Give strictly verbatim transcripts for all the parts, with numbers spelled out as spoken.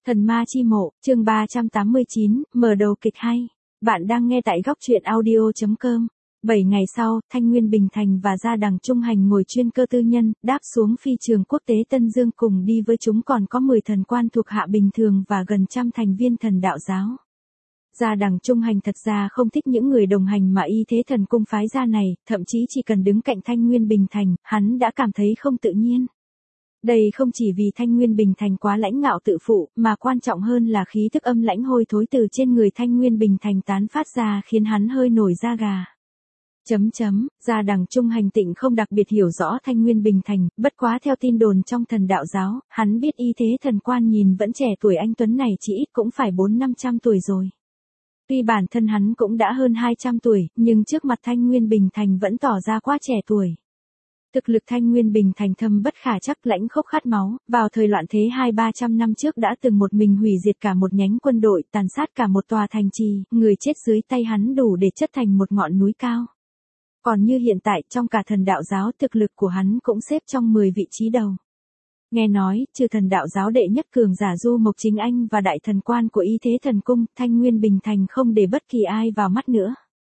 Thần ma chi mộ, chương ba trăm tám mươi chín, mở đầu kịch hay. Bạn đang nghe tại góc truyện audio chấm com. bảy ngày sau, Thanh Nguyên Bình Thành và Gia Đằng Trung Hành ngồi chuyên cơ tư nhân, đáp xuống phi trường quốc tế Tân Dương, cùng đi với chúng còn có mười thần quan thuộc hạ bình thường và gần trăm thành viên thần đạo giáo. Gia Đằng Trung Hành thật ra không thích những người đồng hành mà Y Thế Thần Cung phái ra này, thậm chí chỉ cần đứng cạnh Thanh Nguyên Bình Thành, hắn đã cảm thấy không tự nhiên. Đây không chỉ vì Thanh Nguyên Bình Thành quá lãnh ngạo tự phụ, mà quan trọng hơn là khí thức âm lãnh hôi thối từ trên người Thanh Nguyên Bình Thành tán phát ra khiến hắn hơi nổi da gà. Chấm chấm, Gia Đằng Trung Hành tịnh không đặc biệt hiểu rõ Thanh Nguyên Bình Thành, bất quá theo tin đồn trong thần đạo giáo, hắn biết Y Thế Thần Quan nhìn vẫn trẻ tuổi anh Tuấn này chỉ ít cũng phải bốn năm trăm tuổi rồi. Tuy bản thân hắn cũng đã hơn hai trăm tuổi, nhưng trước mặt Thanh Nguyên Bình Thành vẫn tỏ ra quá trẻ tuổi. Thực lực Thanh Nguyên Bình Thành thâm bất khả trắc, lãnh khốc khát máu, vào thời loạn thế hai ba trăm năm trước đã từng một mình hủy diệt cả một nhánh quân đội, tàn sát cả một tòa thành trì, người chết dưới tay hắn đủ để chất thành một ngọn núi cao. Còn như hiện tại, trong cả thần đạo giáo, thực lực của hắn cũng xếp trong mười vị trí đầu. Nghe nói, trừ thần đạo giáo đệ nhất cường giả Du Mộc Chính Anh và đại thần quan của Y Thế Thần Cung, Thanh Nguyên Bình Thành không để bất kỳ ai vào mắt nữa.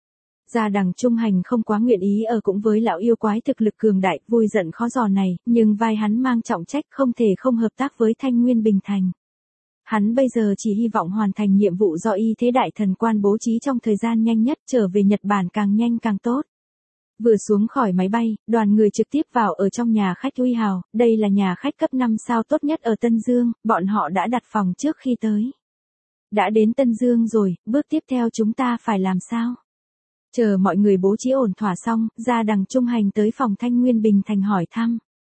Gia Đằng Trung Hành không quá nguyện ý ở cũng với lão yêu quái thực lực cường đại, vui giận khó dò này, nhưng vai hắn mang trọng trách, không thể không hợp tác với Thanh Nguyên Bình Thành. Hắn bây giờ chỉ hy vọng hoàn thành nhiệm vụ do Y Thế Đại Thần Quan bố trí trong thời gian nhanh nhất, trở về Nhật Bản càng nhanh càng tốt. Vừa xuống khỏi máy bay, đoàn người trực tiếp vào ở trong nhà khách Uy Hào, đây là nhà khách cấp năm sao tốt nhất ở Tân Dương, bọn họ đã đặt phòng trước khi tới. Đã đến Tân Dương rồi, bước tiếp theo chúng ta phải làm sao? Chờ mọi người bố trí ổn thỏa xong, Gia Đằng Trung Hành tới phòng Thanh Nguyên Bình Thành hỏi thăm.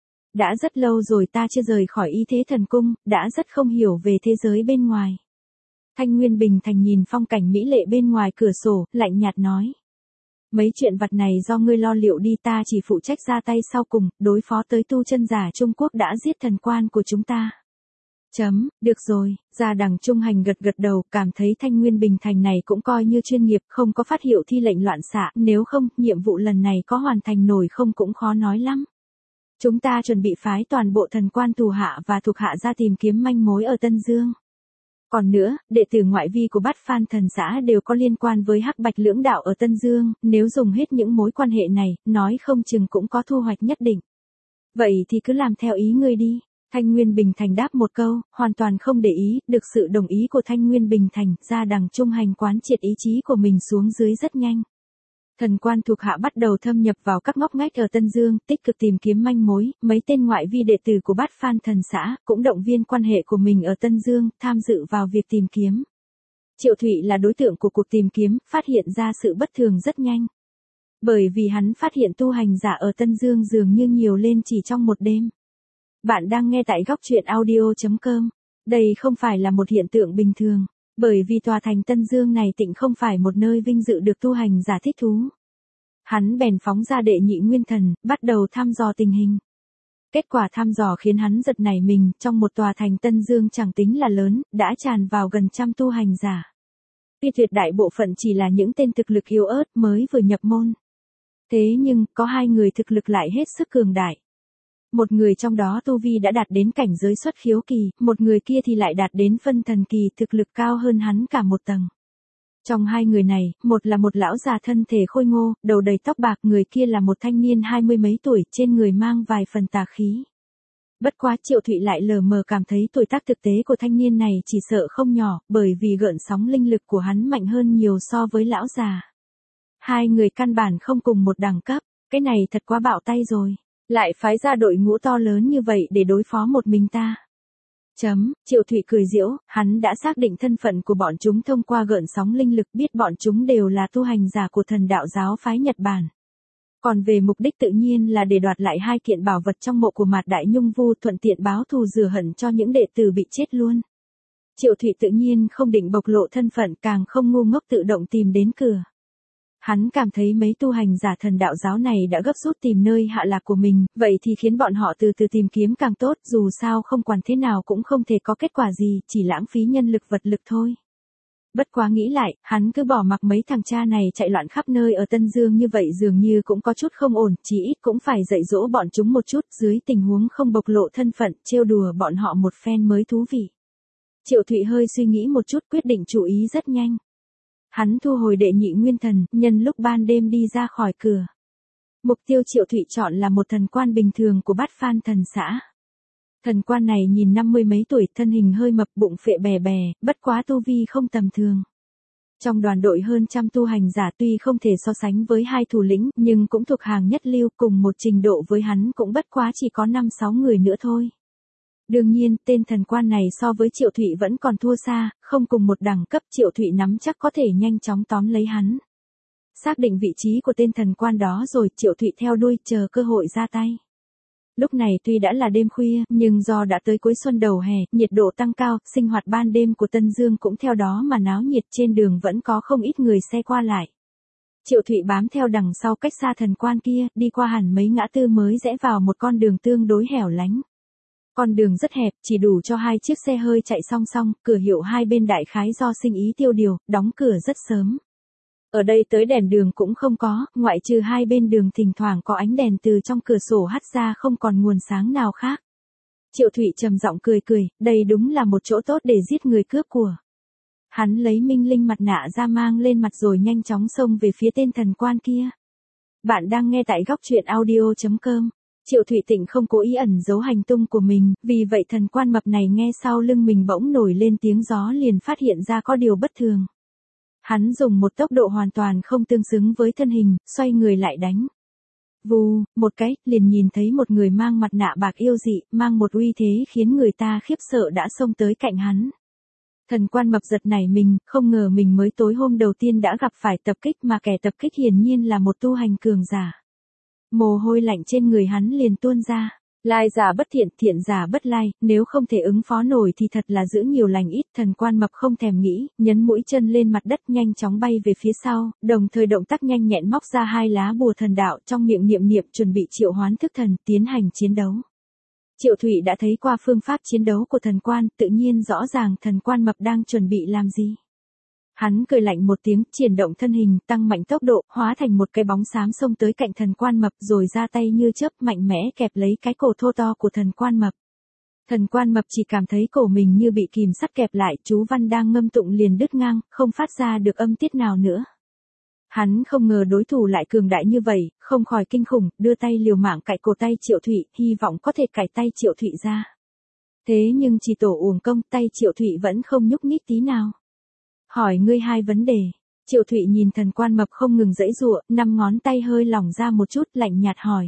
Đã rất lâu rồi ta chưa rời khỏi Y Thế Thần Cung, đã rất không hiểu về thế giới bên ngoài. Thanh Nguyên Bình Thành nhìn phong cảnh mỹ lệ bên ngoài cửa sổ, lạnh nhạt nói. Mấy chuyện vặt này do ngươi lo liệu đi, ta chỉ phụ trách ra tay sau cùng, đối phó tới tu chân giả Trung Quốc đã giết thần quan của chúng ta. Chấm, được rồi, Gia Đằng Trung Hành gật gật đầu, cảm thấy Thanh Nguyên Bình Thành này cũng coi như chuyên nghiệp, không có phát hiệu thi lệnh loạn xạ, nếu không, nhiệm vụ lần này có hoàn thành nổi không cũng khó nói lắm. Chúng ta chuẩn bị phái toàn bộ thần quan thủ hạ và thuộc hạ ra tìm kiếm manh mối ở Tân Dương. Còn nữa, đệ tử ngoại vi của Bát Phan thần xã đều có liên quan với Hắc Bạch lưỡng đạo ở Tân Dương, nếu dùng hết những mối quan hệ này, nói không chừng cũng có thu hoạch nhất định. Vậy thì cứ làm theo ý ngươi đi. Thanh Nguyên Bình Thành đáp một câu, hoàn toàn không để ý, được sự đồng ý của Thanh Nguyên Bình Thành, Gia Đằng Trung Hành quán triệt ý chí của mình xuống dưới rất nhanh. Thần quan thuộc hạ bắt đầu thâm nhập vào các ngóc ngách ở Tân Dương, tích cực tìm kiếm manh mối, mấy tên ngoại vi đệ tử của Bát Phan thần xã, cũng động viên quan hệ của mình ở Tân Dương, tham dự vào việc tìm kiếm. Triệu Thụy là đối tượng của cuộc tìm kiếm, phát hiện ra sự bất thường rất nhanh. Bởi vì hắn phát hiện tu hành giả ở Tân Dương dường như nhiều lên chỉ trong một đêm. Bạn đang nghe tại góc truyện audio chấm com. Đây không phải là một hiện tượng bình thường, bởi vì tòa thành Tân Dương này tịnh không phải một nơi vinh dự được tu hành giả thích thú. Hắn bèn phóng ra đệ nhị nguyên thần, bắt đầu thăm dò tình hình. Kết quả thăm dò khiến hắn giật nảy mình, trong một tòa thành Tân Dương chẳng tính là lớn, đã tràn vào gần trăm tu hành giả. Tuy tuyệt đại bộ phận chỉ là những tên thực lực yếu ớt mới vừa nhập môn. Thế nhưng, có hai người thực lực lại hết sức cường đại. Một người trong đó tu vi đã đạt đến cảnh giới xuất khiếu kỳ, một người kia thì lại đạt đến phân thần kỳ, thực lực cao hơn hắn cả một tầng. Trong hai người này, một là một lão già thân thể khôi ngô, đầu đầy tóc bạc, người kia là một thanh niên hai mươi mấy tuổi, trên người mang vài phần tà khí. Bất quá Triệu Thụy lại lờ mờ cảm thấy tuổi tác thực tế của thanh niên này chỉ sợ không nhỏ, bởi vì gợn sóng linh lực của hắn mạnh hơn nhiều so với lão già. Hai người căn bản không cùng một đẳng cấp, cái này thật quá bạo tay rồi. Lại phái ra đội ngũ to lớn như vậy để đối phó một mình ta. Chấm, Triệu Thụy cười giễu, hắn đã xác định thân phận của bọn chúng thông qua gợn sóng linh lực, biết bọn chúng đều là tu hành giả của thần đạo giáo phái Nhật Bản. Còn về mục đích tự nhiên là để đoạt lại hai kiện bảo vật trong mộ của Mạt Đại Nhung Vu, thuận tiện báo thù rửa hận cho những đệ tử bị chết luôn. Triệu Thụy tự nhiên không định bộc lộ thân phận, càng không ngu ngốc tự động tìm đến cửa. Hắn cảm thấy mấy tu hành giả thần đạo giáo này đã gấp rút tìm nơi hạ lạc của mình, vậy thì khiến bọn họ từ từ tìm kiếm càng tốt, dù sao không quản thế nào cũng không thể có kết quả gì, chỉ lãng phí nhân lực vật lực thôi. Bất quá nghĩ lại, hắn cứ bỏ mặc mấy thằng cha này chạy loạn khắp nơi ở Tân Dương như vậy dường như cũng có chút không ổn, chỉ ít cũng phải dạy dỗ bọn chúng một chút, dưới tình huống không bộc lộ thân phận, trêu đùa bọn họ một phen mới thú vị. Triệu Thụy hơi suy nghĩ một chút quyết định chú ý rất nhanh. Hắn thu hồi đệ nhị nguyên thần, nhân lúc ban đêm đi ra khỏi cửa. Mục tiêu Triệu Thụy chọn là một thần quan bình thường của Bát Phan thần xã. Thần quan này nhìn năm mươi mấy tuổi, thân hình hơi mập, bụng phệ bè bè, bất quá tu vi không tầm thường. Trong đoàn đội hơn trăm tu hành giả tuy không thể so sánh với hai thủ lĩnh, nhưng cũng thuộc hàng nhất lưu, cùng một trình độ với hắn cũng bất quá chỉ có năm sáu người nữa thôi. Đương nhiên, tên thần quan này so với Triệu Thụy vẫn còn thua xa, không cùng một đẳng cấp. Triệu Thụy nắm chắc có thể nhanh chóng tóm lấy hắn. Xác định vị trí của tên thần quan đó rồi, Triệu Thụy theo đuôi chờ cơ hội ra tay. Lúc này tuy đã là đêm khuya, nhưng do đã tới cuối xuân đầu hè, nhiệt độ tăng cao, sinh hoạt ban đêm của Tân Dương cũng theo đó mà náo nhiệt, trên đường vẫn có không ít người xe qua lại. Triệu Thụy bám theo đằng sau cách xa thần quan kia, đi qua hẳn mấy ngã tư mới rẽ vào một con đường tương đối hẻo lánh. Con đường rất hẹp, chỉ đủ cho hai chiếc xe hơi chạy song song, cửa hiệu hai bên đại khái do sinh ý tiêu điều, đóng cửa rất sớm. Ở đây tới đèn đường cũng không có, ngoại trừ hai bên đường thỉnh thoảng có ánh đèn từ trong cửa sổ hắt ra, không còn nguồn sáng nào khác. Triệu Thụy trầm giọng cười cười, đây đúng là một chỗ tốt để giết người cướp của. Hắn lấy minh linh mặt nạ ra mang lên mặt rồi nhanh chóng xông về phía tên thần quan kia. Bạn đang nghe tại góc truyện audio chấm com. Triệu Thụy Tịnh không cố ý ẩn giấu hành tung của mình, vì vậy thần quan mập này nghe sau lưng mình bỗng nổi lên tiếng gió liền phát hiện ra có điều bất thường. Hắn dùng một tốc độ hoàn toàn không tương xứng với thân hình, xoay người lại đánh. Vù, một cái, liền nhìn thấy một người mang mặt nạ bạc yêu dị, mang một uy thế khiến người ta khiếp sợ đã xông tới cạnh hắn. Thần quan mập giật nảy mình, không ngờ mình mới tối hôm đầu tiên đã gặp phải tập kích mà kẻ tập kích hiển nhiên là một tu hành cường giả. Mồ hôi lạnh trên người hắn liền tuôn ra. Lai giả bất thiện, thiện giả bất lai, nếu không thể ứng phó nổi thì thật là giữ nhiều lành ít. Thần quan mập không thèm nghĩ, nhấn mũi chân lên mặt đất nhanh chóng bay về phía sau, đồng thời động tác nhanh nhẹn móc ra hai lá bùa thần đạo, trong miệng niệm niệm chuẩn bị triệu hoán thức thần, tiến hành chiến đấu. Triệu Thụy đã thấy qua phương pháp chiến đấu của thần quan, tự nhiên rõ ràng thần quan mập đang chuẩn bị làm gì. Hắn cười lạnh một tiếng, triển động thân hình, tăng mạnh tốc độ, hóa thành một cái bóng xám xông tới cạnh thần quan mập rồi ra tay như chớp mạnh mẽ kẹp lấy cái cổ thô to của thần quan mập. Thần quan mập chỉ cảm thấy cổ mình như bị kìm sắt kẹp lại, chú văn đang ngâm tụng liền đứt ngang, không phát ra được âm tiết nào nữa. Hắn không ngờ đối thủ lại cường đại như vậy, không khỏi kinh khủng, đưa tay liều mạng cạy cổ tay Triệu Thụy, hy vọng có thể cạy tay Triệu Thụy ra. Thế nhưng chỉ tổ uổng công, tay Triệu Thụy vẫn không nhúc nhích tí nào. Hỏi ngươi hai vấn đề. Triệu Thụy nhìn thần quan mập không ngừng giãy giụa, năm ngón tay hơi lỏng ra một chút, lạnh nhạt hỏi.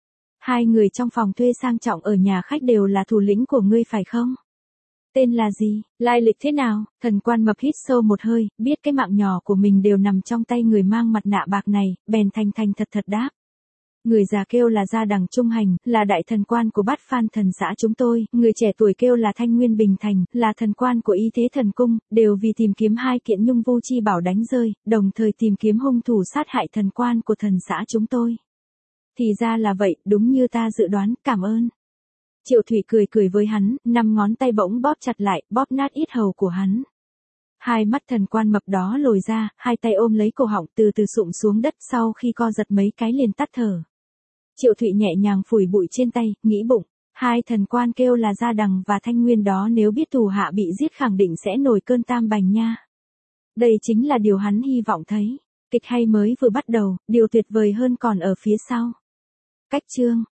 Hai người trong phòng thuê sang trọng ở nhà khách đều là thủ lĩnh của ngươi phải không? Tên là gì, lai lịch thế nào? Thần quan mập hít sâu một hơi, biết cái mạng nhỏ của mình đều nằm trong tay người mang mặt nạ bạc này, bèn thành thành thật thật đáp. Người già kêu là Gia Đằng Trung Hành, là đại thần quan của Bát Phan thần xã chúng tôi, người trẻ tuổi kêu là Thanh Nguyên Bình Thành, là thần quan của Y Thế Thần Cung, đều vì tìm kiếm hai kiện nhung vu chi bảo đánh rơi, đồng thời tìm kiếm hung thủ sát hại thần quan của thần xã chúng tôi. Thì ra là vậy, đúng như ta dự đoán, cảm ơn. Triệu Thụy cười cười với hắn, năm ngón tay bỗng bóp chặt lại, bóp nát yết hầu của hắn. Hai mắt thần quan mập đó lồi ra, hai tay ôm lấy cổ họng từ từ sụm xuống đất, sau khi co giật mấy cái liền tắt thở. Triệu Thụy nhẹ nhàng phủi bụi trên tay, nghĩ bụng, hai thần quan kêu là Gia Đằng và Thanh Nguyên đó nếu biết thủ hạ bị giết khẳng định sẽ nổi cơn tam bành nha. Đây chính là điều hắn hy vọng thấy. Kịch hay mới vừa bắt đầu, điều tuyệt vời hơn còn ở phía sau. Cách chương